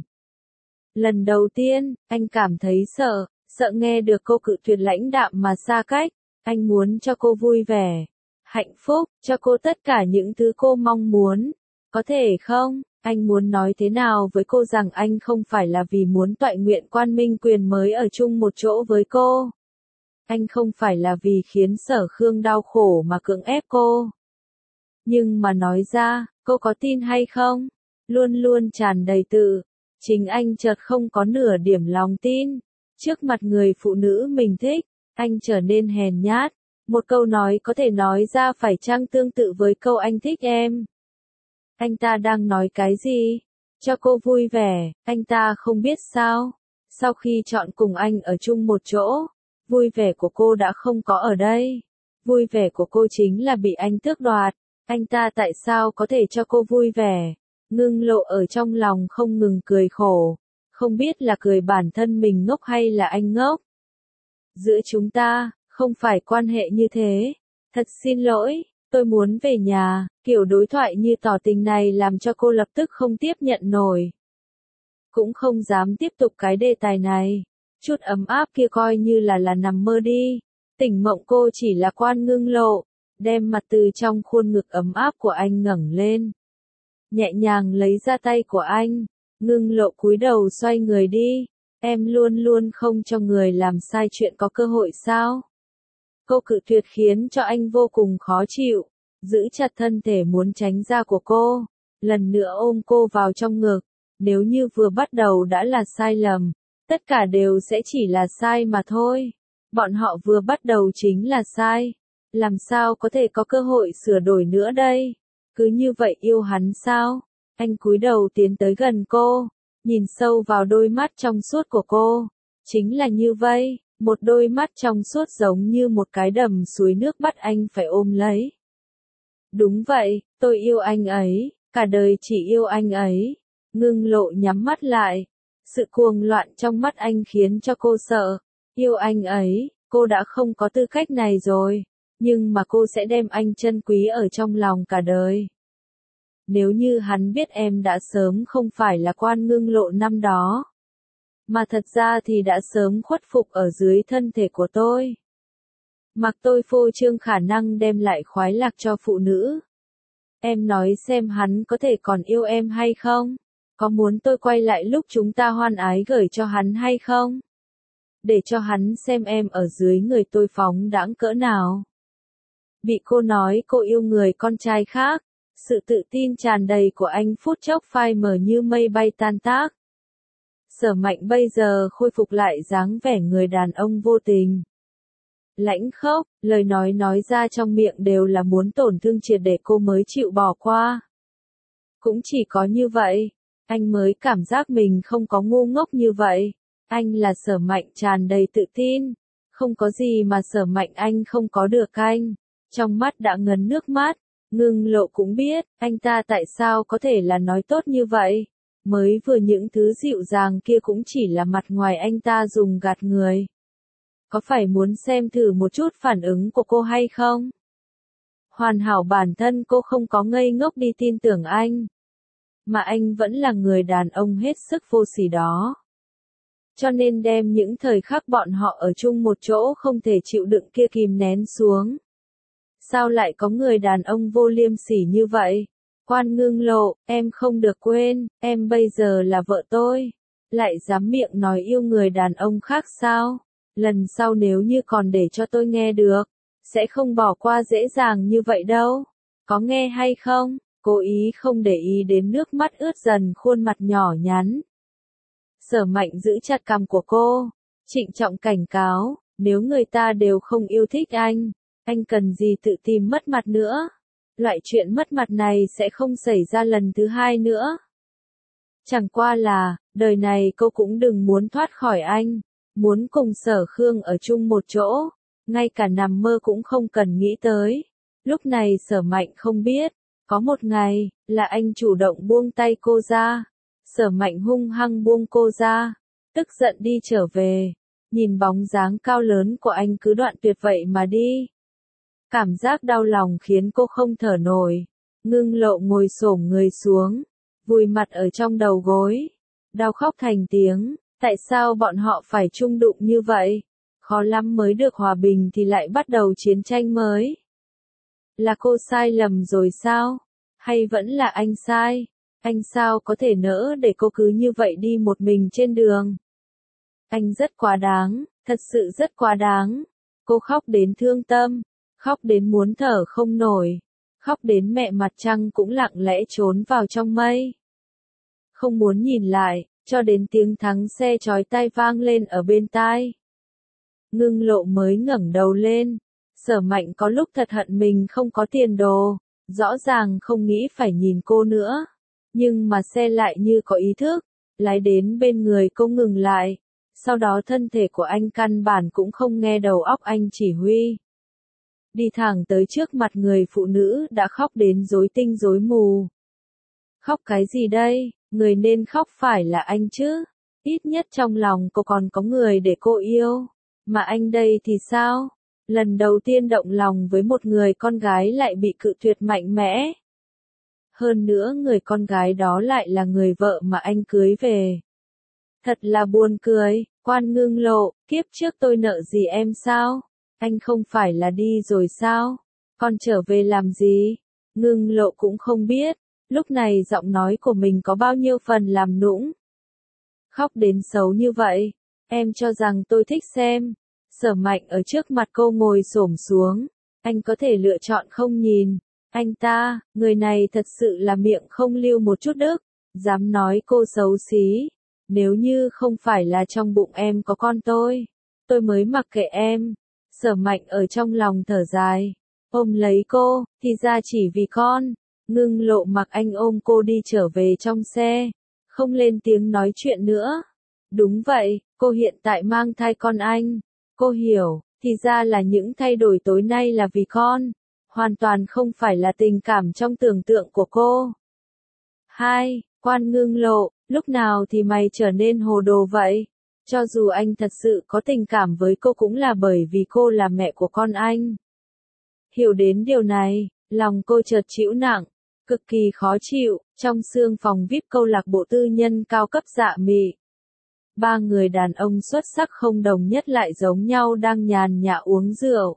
Lần đầu tiên, anh cảm thấy sợ nghe được cô cự tuyệt lãnh đạm mà xa cách. Anh muốn cho cô vui vẻ, hạnh phúc, cho cô tất cả những thứ cô mong muốn. Có thể không? Anh muốn nói thế nào với cô rằng anh không phải là vì muốn toại nguyện Quan Minh Quyền mới ở chung một chỗ với cô. Anh không phải là vì khiến Sở Khương đau khổ mà cưỡng ép cô. Nhưng mà nói ra, cô có tin hay không? Luôn luôn tràn đầy tự. Chính anh chợt không có nửa điểm lòng tin. Trước mặt người phụ nữ mình thích, Anh trở nên hèn nhát. Một câu nói có thể nói ra phải chăng tương tự với câu anh thích em. Anh ta đang nói cái gì? Cho cô vui vẻ, anh ta không biết sao. Sau khi chọn cùng anh ở chung một chỗ, vui vẻ của cô đã không có ở đây. Vui vẻ của cô chính là bị anh tước đoạt. Anh ta tại sao có thể cho cô vui vẻ? Ngưng Lộ ở trong lòng không ngừng cười khổ. Không biết là cười bản thân mình ngốc hay là anh ngốc. Giữa chúng ta, không phải quan hệ như thế. Thật xin lỗi, tôi muốn về nhà. Kiểu đối thoại như tỏ tình này làm cho cô lập tức không tiếp nhận nổi. Cũng không dám tiếp tục cái đề tài này. Chút ấm áp kia coi như là nằm mơ đi. Tỉnh mộng cô chỉ là Quan Ngưng Lộ, đem mặt từ trong khuôn ngực ấm áp của anh ngẩng lên. Nhẹ nhàng lấy ra tay của anh, Ngưng Lộ cúi đầu xoay người đi. Em luôn luôn không cho người làm sai chuyện có cơ hội sao? Cô cự tuyệt khiến cho anh vô cùng khó chịu, giữ chặt thân thể muốn tránh ra của cô, lần nữa ôm cô vào trong ngực. Nếu như vừa bắt đầu đã là sai lầm, tất cả đều sẽ chỉ là sai mà thôi. Bọn họ vừa bắt đầu chính là sai, làm sao có thể có cơ hội sửa đổi nữa đây? Cứ như vậy yêu hắn sao? Anh cúi đầu tiến tới gần cô, nhìn sâu vào đôi mắt trong suốt của cô. Chính là như vậy, một đôi mắt trong suốt giống như một cái đầm suối nước bắt anh phải ôm lấy. Đúng vậy, tôi yêu anh ấy, cả đời chỉ yêu anh ấy. Ngưng Lộ nhắm mắt lại. Sự cuồng loạn trong mắt anh khiến cho cô sợ. Yêu anh ấy, cô đã không có tư cách này rồi. Nhưng mà cô sẽ đem anh trân quý ở trong lòng cả đời. Nếu như hắn biết em đã sớm không phải là Quan Ngưng Lộ năm đó. Mà thật ra thì đã sớm khuất phục ở dưới thân thể của tôi. Mặc tôi phô trương khả năng đem lại khoái lạc cho phụ nữ. Em nói xem hắn có thể còn yêu em hay không? Có muốn tôi quay lại lúc chúng ta hoan ái gửi cho hắn hay không? Để cho hắn xem em ở dưới người tôi phóng đãng cỡ nào. Bị cô nói cô yêu người con trai khác, sự tự tin tràn đầy của anh phút chốc phai mờ như mây bay tan tác. Sở Mạnh bây giờ khôi phục lại dáng vẻ người đàn ông vô tình. Lãnh khốc, lời nói ra trong miệng đều là muốn tổn thương triệt để cô mới chịu bỏ qua. Cũng chỉ có như vậy, anh mới cảm giác mình không có ngu ngốc như vậy. Anh là Sở Mạnh tràn đầy tự tin. Không có gì mà Sở Mạnh anh không có được anh. Trong mắt đã ngấn nước mắt. Ngưng Lộ cũng biết, anh ta tại sao có thể là nói tốt như vậy. Mới vừa những thứ dịu dàng kia cũng chỉ là mặt ngoài anh ta dùng gạt người. Có phải muốn xem thử một chút phản ứng của cô hay không? Hoàn hảo bản thân cô không có ngây ngốc đi tin tưởng anh. Mà anh vẫn là người đàn ông hết sức vô sỉ đó. Cho nên đem những thời khắc bọn họ ở chung một chỗ không thể chịu đựng kia kìm nén xuống. Sao lại có người đàn ông vô liêm sỉ như vậy? Quan Ngưng Lộ, em không được quên, em bây giờ là vợ tôi. Lại dám miệng nói yêu người đàn ông khác sao? Lần sau nếu như còn để cho tôi nghe được, sẽ không bỏ qua dễ dàng như vậy đâu. Có nghe hay không? Cố ý không để ý đến nước mắt ướt dần khuôn mặt nhỏ nhắn. Sở Mạnh giữ chặt cằm của cô, trịnh trọng cảnh cáo, nếu người ta đều không yêu thích anh cần gì tự tìm mất mặt nữa. Loại chuyện mất mặt này sẽ không xảy ra lần thứ hai nữa. Chẳng qua là, đời này cô cũng đừng muốn thoát khỏi anh, muốn cùng Sở Khương ở chung một chỗ, ngay cả nằm mơ cũng không cần nghĩ tới. Lúc này Sở Mạnh không biết, có một ngày, là anh chủ động buông tay cô ra. Sở Mạnh hung hăng buông cô ra, tức giận đi trở về, nhìn bóng dáng cao lớn của anh cứ đoạn tuyệt vậy mà đi. Cảm giác đau lòng khiến cô không thở nổi. Ngưng Lộ ngồi xổm người xuống, vùi mặt ở trong đầu gối, đau khóc thành tiếng. Tại sao bọn họ phải chung đụng như vậy? Khó lắm mới được hòa bình thì lại bắt đầu chiến tranh mới. Là cô sai lầm rồi sao? Hay vẫn là anh sai? Anh sao có thể nỡ để cô cứ như vậy đi một mình trên đường? Anh rất quá đáng, thật sự rất quá đáng. Cô khóc đến thương tâm, khóc đến muốn thở không nổi, khóc đến mẹ mặt trăng cũng lặng lẽ trốn vào trong mây. Không muốn nhìn lại, cho đến tiếng thắng xe chói tai vang lên ở bên tai. Ngưng Lộ mới ngẩng đầu lên. Sở Mạnh có lúc thật hận mình không có tiền đồ, rõ ràng không nghĩ phải nhìn cô nữa. Nhưng mà xe lại như có ý thức, lái đến bên người cô ngừng lại. Sau đó thân thể của anh căn bản cũng không nghe đầu óc anh chỉ huy. Đi thẳng tới trước mặt người phụ nữ đã khóc đến rối tinh rối mù. Khóc cái gì đây, người nên khóc phải là anh chứ. Ít nhất trong lòng cô còn có người để cô yêu. Mà anh đây thì sao? Lần đầu tiên động lòng với một người con gái lại bị cự tuyệt mạnh mẽ. Hơn nữa người con gái đó lại là người vợ mà anh cưới về. Thật là buồn cười, Quan Ngưng Lộ, kiếp trước tôi nợ gì em sao? Anh không phải là đi rồi sao? Còn trở về làm gì? Ngưng Lộ cũng không biết, lúc này giọng nói của mình có bao nhiêu phần làm nũng. Khóc đến xấu như vậy, em cho rằng tôi thích xem. Sở Mạnh ở trước mặt cô ngồi xổm xuống, anh có thể lựa chọn không nhìn. Anh ta, người này thật sự là miệng không lưu một chút đức, dám nói cô xấu xí. Nếu như không phải là trong bụng em có con tôi mới mặc kệ em. Sở Mạnh ở trong lòng thở dài, ôm lấy cô, thì ra chỉ vì con. Ngưng Lộ mặc anh ôm cô đi trở về trong xe, không lên tiếng nói chuyện nữa. Đúng vậy, cô hiện tại mang thai con anh. Cô hiểu, thì ra là những thay đổi tối nay là vì con. Hoàn toàn không phải là tình cảm trong tưởng tượng của cô. 2. Quan Ngưng Lộ, lúc nào thì mày trở nên hồ đồ vậy? Cho dù anh thật sự có tình cảm với cô cũng là bởi vì cô là mẹ của con anh. Hiểu đến điều này, lòng cô chợt chịu nặng, cực kỳ khó chịu, trong xương phòng VIP câu lạc bộ tư nhân cao cấp Dạ Mị. Ba người đàn ông xuất sắc không đồng nhất lại giống nhau đang nhàn nhã uống rượu.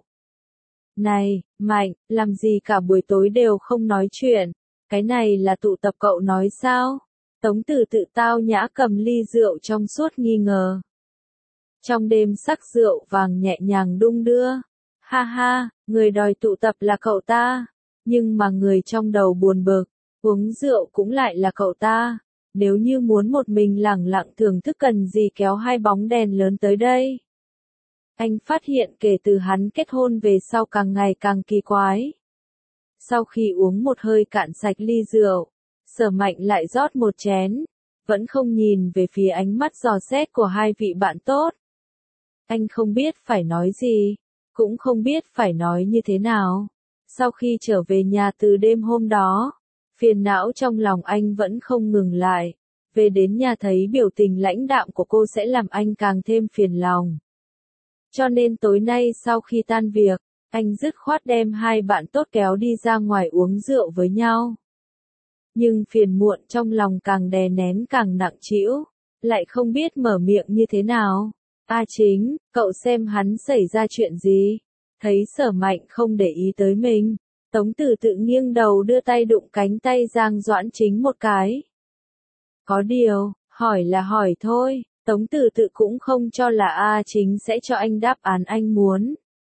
Này, Mạnh, làm gì cả buổi tối đều không nói chuyện, cái này là tụ tập cậu nói sao? Tống Từ tự tao nhã cầm ly rượu trong suốt nghi ngờ. Trong đêm sắc rượu vàng nhẹ nhàng đung đưa. Ha ha, người đòi tụ tập là cậu ta. Nhưng mà người trong đầu buồn bực, uống rượu cũng lại là cậu ta. Nếu như muốn một mình lẳng lặng thưởng thức cần gì kéo hai bóng đèn lớn tới đây. Anh phát hiện kể từ hắn kết hôn về sau càng ngày càng kỳ quái. Sau khi uống một hơi cạn sạch ly rượu, Sở Mạnh lại rót một chén, vẫn không nhìn về phía ánh mắt dò xét của hai vị bạn tốt. Anh không biết phải nói gì, cũng không biết phải nói như thế nào. Sau khi trở về nhà từ đêm hôm đó, phiền não trong lòng anh vẫn không ngừng lại. Về đến nhà thấy biểu tình lãnh đạm của cô sẽ làm anh càng thêm phiền lòng. Cho nên tối nay sau khi tan việc, anh dứt khoát đem hai bạn tốt kéo đi ra ngoài uống rượu với nhau. Nhưng phiền muộn trong lòng càng đè nén càng nặng trĩu, lại không biết mở miệng như thế nào. A Chính, cậu xem hắn xảy ra chuyện gì? Thấy Sở Mạnh không để ý tới mình, Tống Từ tự nghiêng đầu đưa tay đụng cánh tay Giang Doãn Chính một cái. Có điều, hỏi là hỏi thôi, Tống Từ tự cũng không cho là A Chính sẽ cho anh đáp án anh muốn.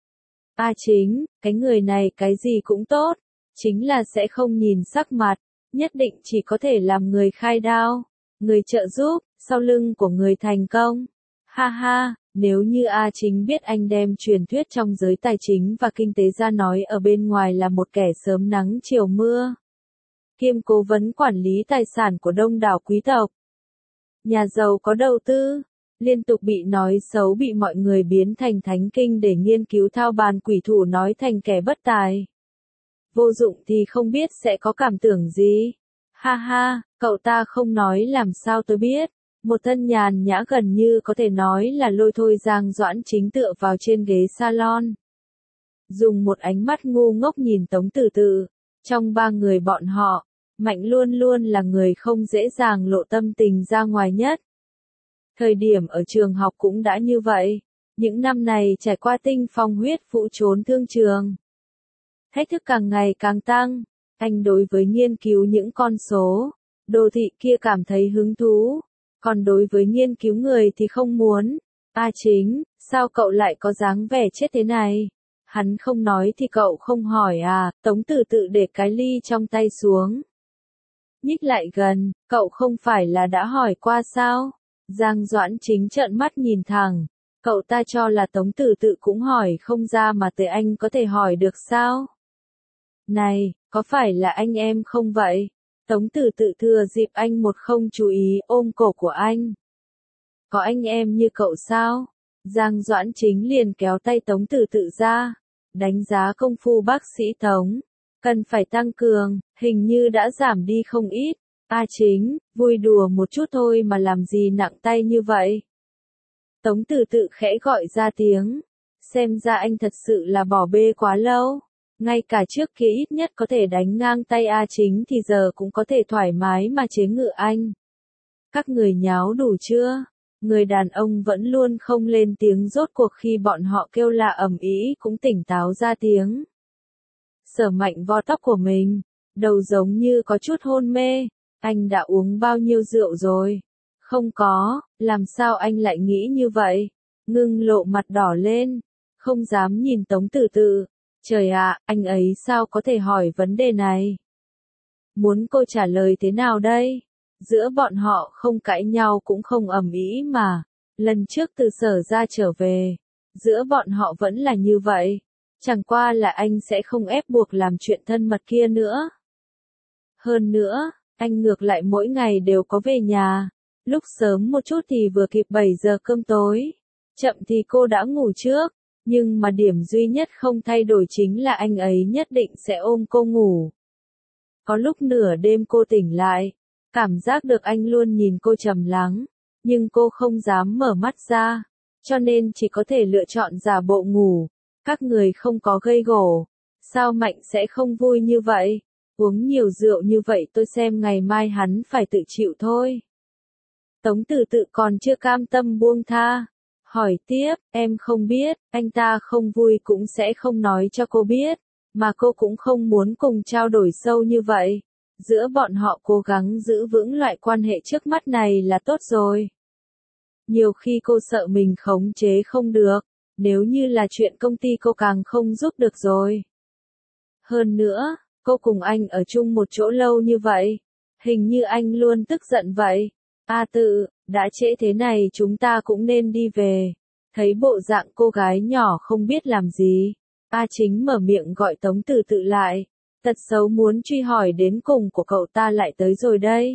A Chính, cái người này cái gì cũng tốt, chính là sẽ không nhìn sắc mặt, nhất định chỉ có thể làm người khai đao, người trợ giúp, sau lưng của người thành công. Ha ha, nếu như A Chính biết anh đem truyền thuyết trong giới tài chính và kinh tế ra nói ở bên ngoài là một kẻ sớm nắng chiều mưa, kiêm cố vấn quản lý tài sản của đông đảo quý tộc, nhà giàu có đầu tư, liên tục bị nói xấu bị mọi người biến thành thánh kinh để nghiên cứu thao bàn quỷ thủ nói thành kẻ bất tài. Vô dụng thì không biết sẽ có cảm tưởng gì. Ha ha, cậu ta không nói làm sao tôi biết. Một thân nhàn nhã gần như có thể nói là lôi thôi Giang Doãn Chính tựa vào trên ghế salon. Dùng một ánh mắt ngu ngốc nhìn Tống Từ tự. Trong ba người bọn họ, Mạnh luôn luôn là người không dễ dàng lộ tâm tình ra ngoài nhất. Thời điểm ở trường học cũng đã như vậy. Những năm này trải qua tinh phong huyết vũ trốn thương trường. Thách thức càng ngày càng tăng. Anh đối với nghiên cứu những con số, đô thị kia cảm thấy hứng thú. Còn đối với nghiên cứu người thì không muốn. A Chính, sao cậu lại có dáng vẻ chết thế này? Hắn không nói thì cậu không hỏi à? Tống Từ tự để cái ly trong tay xuống. Nhích lại gần, cậu không phải là đã hỏi qua sao? Giang Doãn Chính trợn mắt nhìn thẳng. Cậu ta cho là Tống Tử Tự cũng hỏi không ra mà tới anh có thể hỏi được sao? Này, có phải là anh em không vậy? Tống Tử Tự thừa dịp anh một không chú ý ôm cổ của anh. Có anh em như cậu sao? Giang Doãn Chính liền kéo tay Tống Tử Tự ra. Đánh giá công phu bác sĩ Tống. Cần phải tăng cường, hình như đã giảm đi không ít. Chính, vui đùa một chút thôi mà làm gì nặng tay như vậy? Tống Tử Tự khẽ gọi ra tiếng. Xem ra anh thật sự là bỏ bê quá lâu. Ngay cả trước kia ít nhất có thể đánh ngang tay Chính thì giờ cũng có thể thoải mái mà chế ngự anh. Các người nháo đủ chưa? Người đàn ông vẫn luôn không lên tiếng, rốt cuộc khi bọn họ kêu la ầm ĩ cũng tỉnh táo ra tiếng. Sở Mạnh vo tóc của mình, đầu giống như có chút hôn mê. Anh đã uống bao nhiêu rượu rồi? Không có, làm sao anh lại nghĩ như vậy? Ngưng Lộ mặt đỏ lên, không dám nhìn Tống Tử Tự. Trời ạ, anh ấy sao có thể hỏi vấn đề này? Muốn cô trả lời thế nào đây? Giữa bọn họ không cãi nhau cũng không ầm ĩ mà. Lần trước từ Sở ra trở về, giữa bọn họ vẫn là như vậy. Chẳng qua là anh sẽ không ép buộc làm chuyện thân mật kia nữa. Hơn nữa, anh ngược lại mỗi ngày đều có về nhà. Lúc sớm một chút thì vừa kịp 7 giờ cơm tối. Chậm thì cô đã ngủ trước. Nhưng mà điểm duy nhất không thay đổi chính là anh ấy nhất định sẽ ôm cô ngủ. Có lúc nửa đêm cô tỉnh lại, cảm giác được anh luôn nhìn cô trầm lắng, nhưng cô không dám mở mắt ra, cho nên chỉ có thể lựa chọn giả bộ ngủ. Các người không có gây gổ, sao Mạnh sẽ không vui như vậy? Uống nhiều rượu như vậy tôi xem ngày mai hắn phải tự chịu thôi. Tống Tử Tự còn chưa cam tâm buông tha. Hỏi tiếp, em không biết, anh ta không vui cũng sẽ không nói cho cô biết, mà cô cũng không muốn cùng trao đổi sâu như vậy. Giữa bọn họ cố gắng giữ vững loại quan hệ trước mắt này là tốt rồi. Nhiều khi cô sợ mình khống chế không được, nếu như là chuyện công ty cô càng không giúp được rồi. Hơn nữa, cô cùng anh ở chung một chỗ lâu như vậy, hình như anh luôn tức giận vậy. Tự, đã trễ thế này chúng ta cũng nên đi về. Thấy bộ dạng cô gái nhỏ không biết làm gì, Chính mở miệng gọi Tống Tử Tự lại. Tật xấu muốn truy hỏi đến cùng của cậu ta lại tới rồi đây.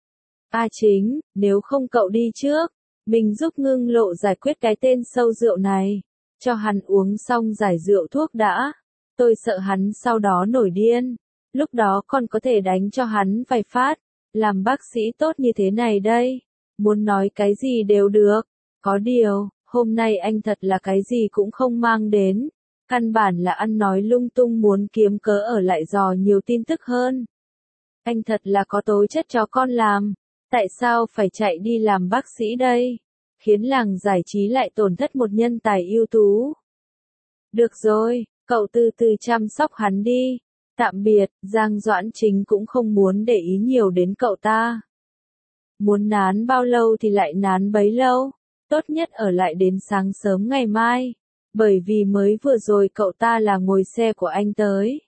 Chính, nếu không cậu đi trước, mình giúp Ngưng Lộ giải quyết cái tên sâu rượu này. Cho hắn uống xong giải rượu thuốc đã. Tôi sợ hắn sau đó nổi điên. Lúc đó còn có thể đánh cho hắn vài phát. Làm bác sĩ tốt như thế này đây. Muốn nói cái gì đều được. Có điều, hôm nay anh thật là cái gì cũng không mang đến. Căn bản là ăn nói lung tung muốn kiếm cớ ở lại dò nhiều tin tức hơn. Anh thật là có tố chất cho con làm. Tại sao phải chạy đi làm bác sĩ đây? Khiến làng giải trí lại tổn thất một nhân tài ưu tú. Được rồi, cậu từ từ chăm sóc hắn đi. Tạm biệt, Giang Doãn Chính cũng không muốn để ý nhiều đến cậu ta. Muốn nán bao lâu thì lại nán bấy lâu. Tốt nhất ở lại đến sáng sớm ngày mai. Bởi vì mới vừa rồi cậu ta là ngồi xe của anh tới.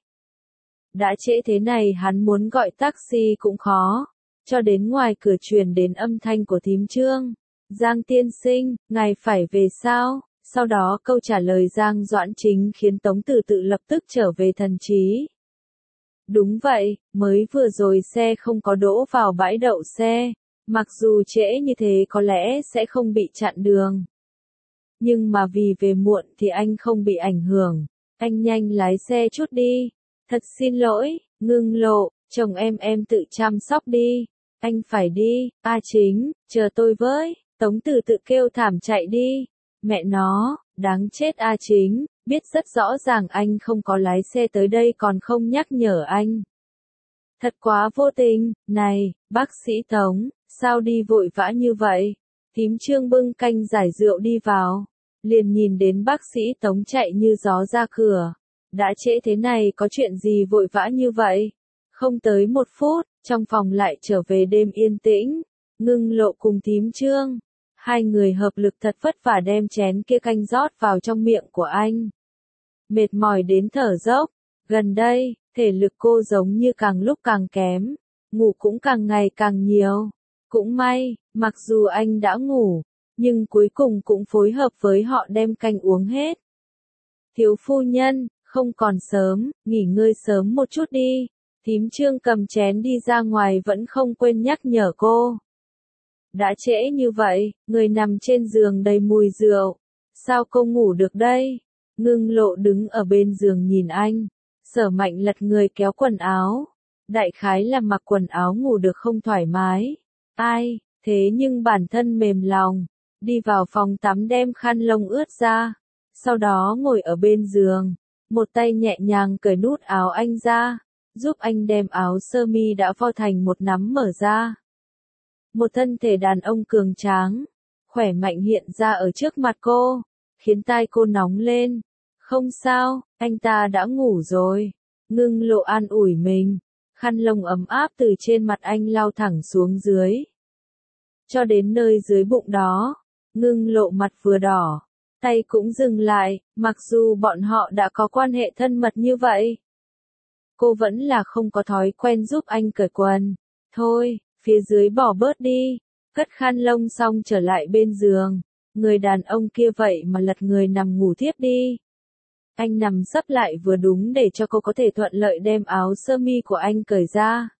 Đã trễ thế này hắn muốn gọi taxi cũng khó. Cho đến ngoài cửa truyền đến âm thanh của thím Trương. Giang tiên sinh, ngài phải về sao? Sau đó câu trả lời Giang Doãn Chính khiến Tống Tử Tự lập tức trở về thần trí. Đúng vậy, mới vừa rồi xe không có đỗ vào bãi đậu xe. Mặc dù trễ như thế có lẽ sẽ không bị chặn đường. Nhưng mà vì về muộn thì anh không bị ảnh hưởng. Anh nhanh lái xe chút đi. Thật xin lỗi, Ngưng Lộ, chồng em tự chăm sóc đi. Anh phải đi, Chính, chờ tôi với. Tống Tử Tự kêu thảm chạy đi. Mẹ nó, đáng chết Chính, biết rất rõ ràng anh không có lái xe tới đây còn không nhắc nhở anh. Thật quá vô tình, này, bác sĩ Tống, sao đi vội vã như vậy? Thím Trương bưng canh giải rượu đi vào, liền nhìn đến bác sĩ Tống chạy như gió ra cửa. Đã trễ thế này có chuyện gì vội vã như vậy? Không tới 1 phút, trong phòng lại trở về đêm yên tĩnh. Ngưng Lộ cùng thím Trương, hai người hợp lực thật vất vả đem chén kia canh rót vào trong miệng của anh. Mệt mỏi đến thở dốc, gần đây, thể lực cô giống như càng lúc càng kém, ngủ cũng càng ngày càng nhiều. Cũng may, mặc dù anh đã ngủ, nhưng cuối cùng cũng phối hợp với họ đem canh uống hết. Thiếu phu nhân, không còn sớm, nghỉ ngơi sớm một chút đi. Thím Trương cầm chén đi ra ngoài vẫn không quên nhắc nhở cô. Đã trễ như vậy, người nằm trên giường đầy mùi rượu. Sao cô ngủ được đây? Ngưng Lộ đứng ở bên giường nhìn anh. Sở Mạnh lật người kéo quần áo. Đại khái là mặc quần áo ngủ được không thoải mái. Ai, thế nhưng bản thân mềm lòng. Đi vào phòng tắm đem khăn lông ướt ra. Sau đó ngồi ở bên giường. Một tay nhẹ nhàng cởi nút áo anh ra. Giúp anh đem áo sơ mi đã vo thành một nắm mở ra. Một thân thể đàn ông cường tráng, khỏe mạnh hiện ra ở trước mặt cô, khiến tai cô nóng lên. Không sao, anh ta đã ngủ rồi. Ngưng Lộ an ủi mình, khăn lông ấm áp từ trên mặt anh lao thẳng xuống dưới. Cho đến nơi dưới bụng đó, Ngưng Lộ mặt vừa đỏ, tay cũng dừng lại, mặc dù bọn họ đã có quan hệ thân mật như vậy. Cô vẫn là không có thói quen giúp anh cởi quần. Thôi, phía dưới bỏ bớt đi. Cất khăn lông xong trở lại bên giường. Người đàn ông kia vậy mà lật người nằm ngủ thiếp đi. Anh nằm sấp lại vừa đúng để cho cô có thể thuận lợi đem áo sơ mi của anh cởi ra.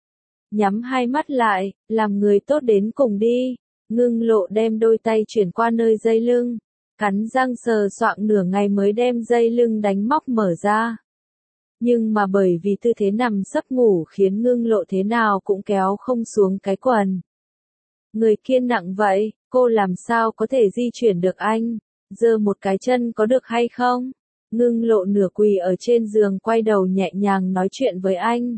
Nhắm hai mắt lại, làm người tốt đến cùng đi. Ngưng Lộ đem đôi tay chuyển qua nơi dây lưng. Cắn răng sờ soạng nửa ngày mới đem dây lưng đánh móc mở ra. Nhưng mà bởi vì tư thế nằm sấp ngủ khiến Ngưng Lộ thế nào cũng kéo không xuống cái quần. Người kia nặng vậy, cô làm sao có thể di chuyển được anh? Giơ một cái chân có được hay không? Ngưng Lộ nửa quỳ ở trên giường quay đầu nhẹ nhàng nói chuyện với anh.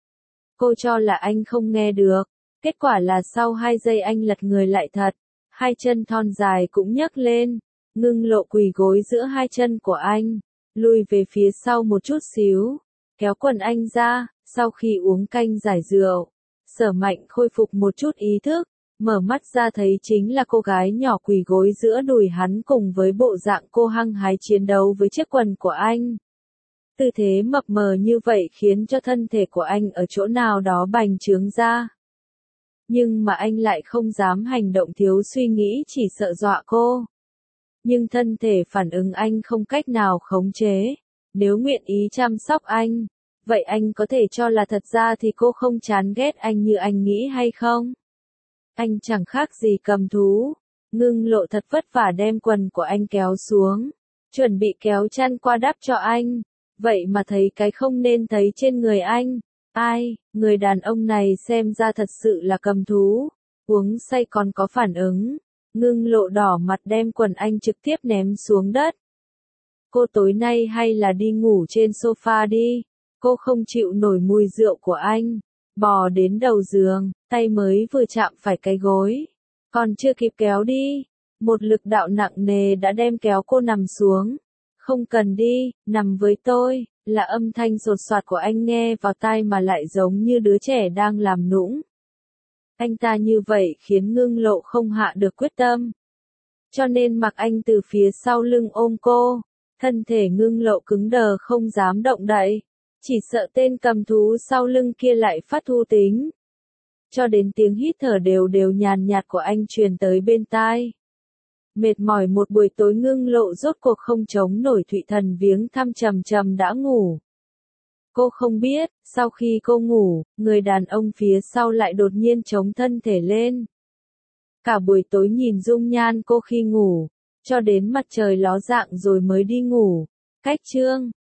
Cô cho là anh không nghe được. Kết quả là sau 2 giây anh lật người lại thật. 2 chân thon dài cũng nhấc lên. Ngưng Lộ quỳ gối giữa 2 chân của anh. Lùi về phía sau một chút xíu, kéo quần anh ra, sau khi uống canh giải rượu. Sở Mạnh khôi phục một chút ý thức, mở mắt ra thấy chính là cô gái nhỏ quỳ gối giữa đùi hắn cùng với bộ dạng cô hăng hái chiến đấu với chiếc quần của anh. Tư thế mập mờ như vậy khiến cho thân thể của anh ở chỗ nào đó bành trướng ra. Nhưng mà anh lại không dám hành động thiếu suy nghĩ chỉ sợ dọa cô. Nhưng thân thể phản ứng anh không cách nào khống chế. Nếu nguyện ý chăm sóc anh, vậy anh có thể cho là thật ra thì cô không chán ghét anh như anh nghĩ hay không? Anh chẳng khác gì cầm thú. Ngưng Lộ thật vất vả đem quần của anh kéo xuống, chuẩn bị kéo chăn qua đắp cho anh. Vậy mà thấy cái không nên thấy trên người anh. Ai, người đàn ông này xem ra thật sự là cầm thú. Uống say còn có phản ứng. Ngưng Lộ đỏ mặt đem quần anh trực tiếp ném xuống đất. Cô tối nay hay là đi ngủ trên sofa đi. Cô không chịu nổi mùi rượu của anh. Bò đến đầu giường, tay mới vừa chạm phải cái gối. Còn chưa kịp kéo đi. Một lực đạo nặng nề đã đem kéo cô nằm xuống. Không cần đi, nằm với tôi. Là âm thanh sột soạt của anh nghe vào tai mà lại giống như đứa trẻ đang làm nũng. Anh ta như vậy khiến Ngưng Lộ không hạ được quyết tâm. Cho nên mặc anh từ phía sau lưng ôm cô. Thân thể Ngưng Lộ cứng đờ không dám động đậy. Chỉ sợ tên cầm thú sau lưng kia lại phát thu tính. Cho đến tiếng hít thở đều đều nhàn nhạt của anh truyền tới bên tai. Mệt mỏi một buổi tối Ngưng Lộ rốt cuộc không chống nổi Thụy Thần viếng thăm trầm trầm đã ngủ. Cô không biết, sau khi cô ngủ, người đàn ông phía sau lại đột nhiên chống thân thể lên. Cả buổi tối nhìn dung nhan cô khi ngủ, cho đến mặt trời ló dạng rồi mới đi ngủ. Cách chương